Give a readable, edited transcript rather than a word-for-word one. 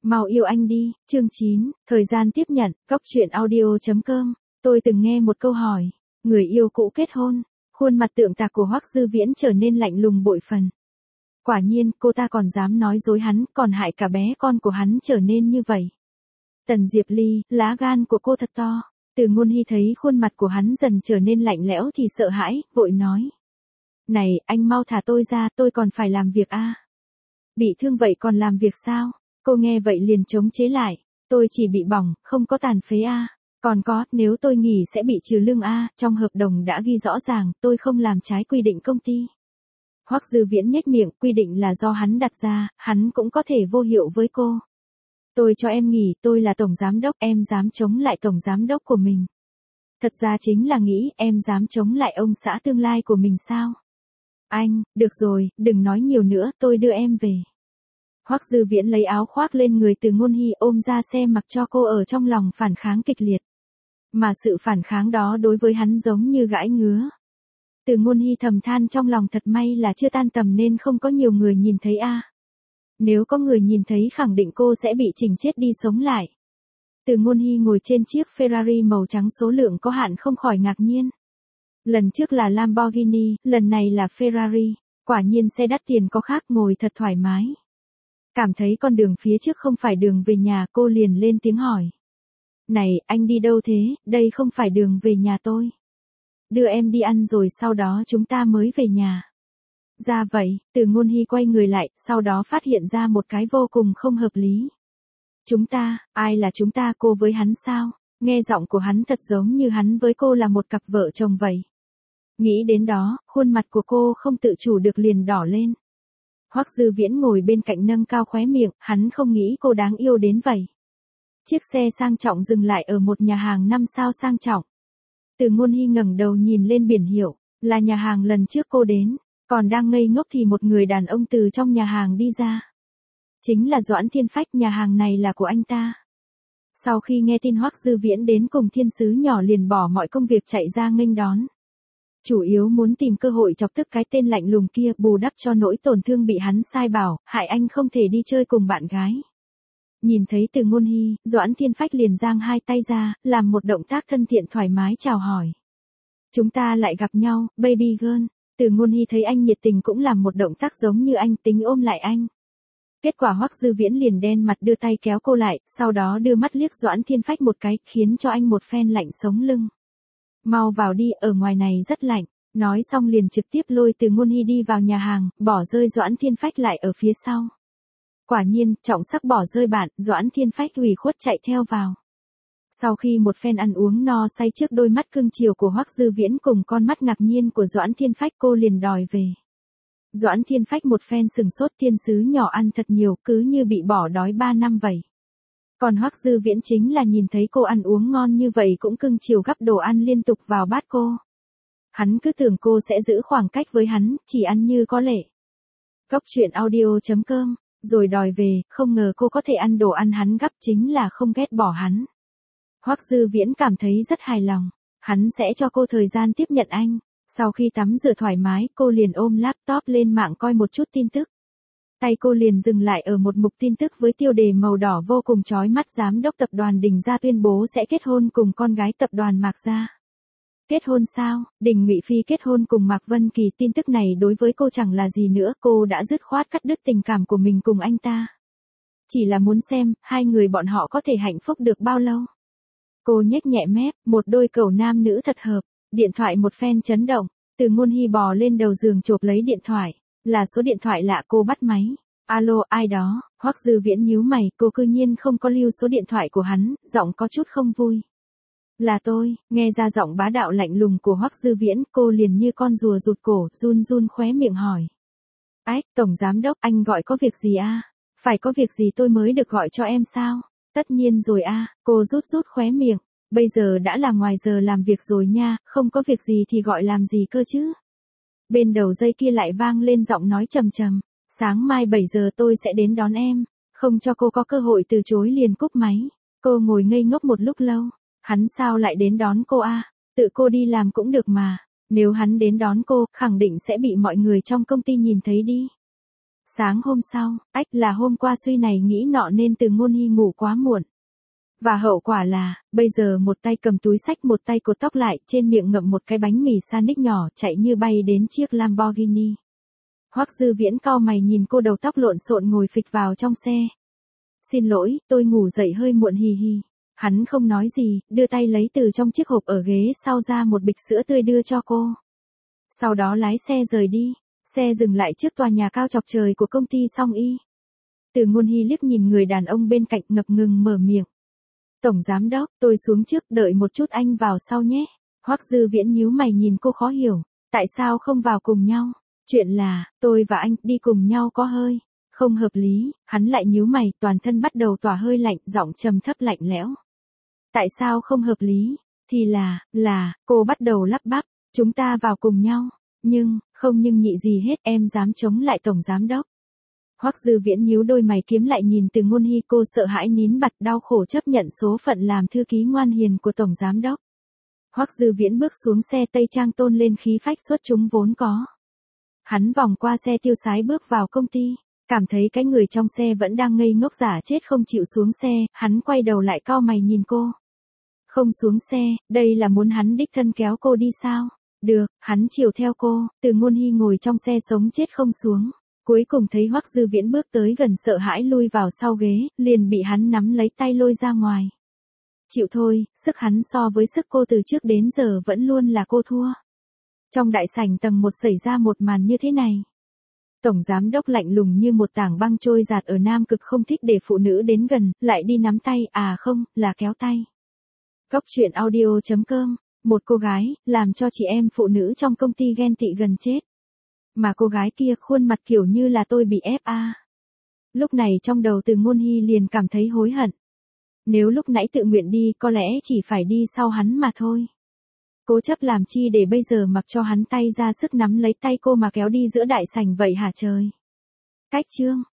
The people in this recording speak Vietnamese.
Mau yêu anh đi, chương 9, thời gian tiếp nhận, góc truyện audio.com. Tôi từng nghe một câu hỏi, người yêu cũ kết hôn, khuôn mặt tượng tạc của Hoắc Dư Viễn trở nên lạnh lùng bội phần. Quả nhiên, cô ta còn dám nói dối hắn, còn hại cả bé con của hắn trở nên như vậy. Tần Diệp Ly, lá gan của cô thật to. Từ Ngôn Hy thấy khuôn mặt của hắn dần trở nên lạnh lẽo thì sợ hãi, vội nói. Này, anh mau thả tôi ra, tôi còn phải làm việc a. Bị thương vậy còn làm việc sao? Cô nghe vậy liền chống chế lại. Tôi chỉ bị bỏng, không có tàn phế a. Còn có, nếu tôi nghỉ sẽ bị trừ lương a, trong hợp đồng đã ghi rõ ràng, tôi không làm trái quy định công ty. Hoắc Dư Viễn nhếch miệng, quy định là do hắn đặt ra, hắn cũng có thể vô hiệu với cô. Tôi cho em nghỉ, tôi là tổng giám đốc, em dám chống lại tổng giám đốc của mình. Thật ra chính là nghĩ em dám chống lại ông xã tương lai của mình sao? Anh, được rồi, đừng nói nhiều nữa, tôi đưa em về. Hoắc Dư Viễn lấy áo khoác lên người Từ Ngôn Hy ôm ra xe mặc cho cô ở trong lòng phản kháng kịch liệt. Mà sự phản kháng đó đối với hắn giống như gãi ngứa. Từ Ngôn Hy thầm than trong lòng thật may là chưa tan tầm nên không có nhiều người nhìn thấy a. Nếu có người nhìn thấy khẳng định cô sẽ bị chỉnh chết đi sống lại. Từ Ngôn Hy ngồi trên chiếc Ferrari màu trắng số lượng có hạn không khỏi ngạc nhiên. Lần trước là Lamborghini, lần này là Ferrari, quả nhiên xe đắt tiền có khác, ngồi thật thoải mái. Cảm thấy con đường phía trước không phải đường về nhà, cô liền lên tiếng hỏi. Này, anh đi đâu thế, đây không phải đường về nhà tôi. Đưa em đi ăn rồi sau đó chúng ta mới về nhà. Ra vậy, Từ Ngôn Hy quay người lại, sau đó phát hiện ra một cái vô cùng không hợp lý. Chúng ta, ai là chúng ta, cô với hắn sao? Nghe giọng của hắn thật giống như hắn với cô là một cặp vợ chồng vậy. Nghĩ đến đó, khuôn mặt của cô không tự chủ được liền đỏ lên. Hoắc Dư Viễn ngồi bên cạnh nâng cao khóe miệng, hắn không nghĩ cô đáng yêu đến vậy. Chiếc xe sang trọng dừng lại ở một nhà hàng 5 sao sang trọng. Từ Ngôn Hy ngẩng đầu nhìn lên biển hiệu, là nhà hàng lần trước cô đến, còn đang ngây ngốc thì một người đàn ông từ trong nhà hàng đi ra. Chính là Doãn Thiên Phách, nhà hàng này là của anh ta. Sau khi nghe tin Hoắc Dư Viễn đến cùng thiên sứ nhỏ liền bỏ mọi công việc chạy ra nghênh đón. Chủ yếu muốn tìm cơ hội chọc tức cái tên lạnh lùng kia, bù đắp cho nỗi tổn thương bị hắn sai bảo, hại anh không thể đi chơi cùng bạn gái. Nhìn thấy Từ Ngôn Hy, Doãn Thiên Phách liền giang hai tay ra, làm một động tác thân thiện thoải mái chào hỏi. Chúng ta lại gặp nhau, baby girl. Từ Ngôn Hy thấy anh nhiệt tình cũng làm một động tác giống như anh, tính ôm lại anh. Kết quả Hoắc Dư Viễn liền đen mặt đưa tay kéo cô lại, sau đó đưa mắt liếc Doãn Thiên Phách một cái, khiến cho anh một phen lạnh sống lưng. Mau vào đi, ở ngoài này rất lạnh. Nói xong liền trực tiếp lôi Từ Ngôn Hy đi vào nhà hàng, bỏ rơi Doãn Thiên Phách lại ở phía sau. Quả nhiên, trọng sắc bỏ rơi bạn, Doãn Thiên Phách ủy khuất chạy theo vào. Sau khi một phen ăn uống no say trước đôi mắt cưng chiều của Hoắc Dư Viễn cùng con mắt ngạc nhiên của Doãn Thiên Phách, cô liền đòi về. Doãn Thiên Phách một phen sừng sốt, thiên sứ nhỏ ăn thật nhiều, cứ như bị bỏ đói 3 năm vậy. Còn Hoắc Dư Viễn chính là nhìn thấy cô ăn uống ngon như vậy cũng cưng chiều gắp đồ ăn liên tục vào bát cô. Hắn cứ tưởng cô sẽ giữ khoảng cách với hắn, chỉ ăn như có lệ. Góc truyện audio.com, rồi đòi về, không ngờ cô có thể ăn đồ ăn hắn gắp, chính là không ghét bỏ hắn. Hoắc Dư Viễn cảm thấy rất hài lòng, hắn sẽ cho cô thời gian tiếp nhận anh. Sau khi tắm rửa thoải mái, cô liền ôm laptop lên mạng coi một chút tin tức. Tay cô liền dừng lại ở một mục tin tức với tiêu đề màu đỏ vô cùng chói mắt, giám đốc tập đoàn Đình Gia tuyên bố sẽ kết hôn cùng con gái tập đoàn Mạc Gia. Kết hôn sao? Đình Ngụy Phi kết hôn cùng Mạc Vân Kỳ, tin tức này đối với cô chẳng là gì nữa, cô đã dứt khoát cắt đứt tình cảm của mình cùng anh ta. Chỉ là muốn xem, hai người bọn họ có thể hạnh phúc được bao lâu. Cô nhếch nhẹ mép, một đôi cẩu nam nữ thật hợp. Điện thoại một phen chấn động, Từ Ngôn Hy bò lên đầu giường chộp lấy điện thoại, là số điện thoại lạ, cô bắt máy. Alo, ai đó? Hoắc Dư Viễn nhíu mày, cô cư nhiên không có lưu số điện thoại của hắn, giọng có chút không vui. Là tôi, nghe ra giọng bá đạo lạnh lùng của Hoắc Dư Viễn, cô liền như con rùa rụt cổ, run run khóe miệng hỏi. Ách, tổng giám đốc, anh gọi có việc gì a? Phải có việc gì tôi mới được gọi cho em sao? Tất nhiên rồi a, cô rút khóe miệng. Bây giờ đã là ngoài giờ làm việc rồi nha, không có việc gì thì gọi làm gì cơ chứ. Bên đầu dây kia lại vang lên giọng nói trầm trầm. Sáng mai 7 giờ tôi sẽ đến đón em. Không cho cô có cơ hội từ chối liền cúp máy. Cô ngồi ngây ngốc một lúc lâu. Hắn sao lại đến đón cô a? Tự cô đi làm cũng được mà. Nếu hắn đến đón cô, khẳng định sẽ bị mọi người trong công ty nhìn thấy đi. Sáng hôm sau, là hôm qua suy này nghĩ nọ nên Từ Ngôn Hy ngủ quá muộn. Và hậu quả là, bây giờ một tay cầm túi xách một tay cột tóc lại, trên miệng ngậm một cái bánh mì sandwich nhỏ chạy như bay đến chiếc Lamborghini. Hoắc Dư Viễn cau mày nhìn cô đầu tóc lộn xộn ngồi phịch vào trong xe. Xin lỗi, tôi ngủ dậy hơi muộn hì hì. Hắn không nói gì, đưa tay lấy từ trong chiếc hộp ở ghế sau ra một bịch sữa tươi đưa cho cô. Sau đó lái xe rời đi. Xe dừng lại trước tòa nhà cao chọc trời của công ty Song Y. Từ Ngôn Hy liếc nhìn người đàn ông bên cạnh ngập ngừng mở miệng. Tổng giám đốc, tôi xuống trước đợi một chút anh vào sau nhé. Hoắc Dư Viễn nhíu mày nhìn cô khó hiểu. Tại sao không vào cùng nhau? Chuyện là, tôi và anh đi cùng nhau có hơi không hợp lý. Hắn lại nhíu mày, toàn thân bắt đầu tỏa hơi lạnh, giọng trầm thấp lạnh lẽo. Tại sao không hợp lý? Thì là, cô bắt đầu lắp bắp. Chúng ta vào cùng nhau. Không nhưng nhị gì hết, em dám chống lại tổng giám đốc. Hoắc Dư Viễn nhíu đôi mày kiếm lại nhìn Từ Ngôn Hy, cô sợ hãi nín bặt đau khổ chấp nhận số phận làm thư ký ngoan hiền của tổng giám đốc. Hoắc Dư Viễn bước xuống xe Tây Trang tôn lên khí phách xuất chúng vốn có. Hắn vòng qua xe tiêu sái bước vào công ty, cảm thấy cái người trong xe vẫn đang ngây ngốc giả chết không chịu xuống xe, hắn quay đầu lại cau mày nhìn cô. Không xuống xe, đây là muốn hắn đích thân kéo cô đi sao? Được, hắn chiều theo cô, Từ Ngôn Hy ngồi trong xe sống chết không xuống. Cuối cùng thấy Hoắc Dư Viễn bước tới gần sợ hãi lui vào sau ghế, liền bị hắn nắm lấy tay lôi ra ngoài. Chịu thôi, sức hắn so với sức cô từ trước đến giờ vẫn luôn là cô thua. Trong đại sảnh tầng 1 xảy ra một màn như thế này. Tổng giám đốc lạnh lùng như một tảng băng trôi giạt ở Nam Cực không thích để phụ nữ đến gần, lại đi nắm tay, không, là kéo tay. Góc truyện audio.com, một cô gái, làm cho chị em phụ nữ trong công ty ghen tị gần chết. Mà cô gái kia khuôn mặt kiểu như là tôi bị ép a. Lúc này trong đầu Từ Ngôn Hy liền cảm thấy hối hận. Nếu lúc nãy tự nguyện đi có lẽ chỉ phải đi sau hắn mà thôi. Cố chấp làm chi để bây giờ mặc cho hắn tay ra sức nắm lấy tay cô mà kéo đi giữa đại sảnh vậy hả trời? Cách chương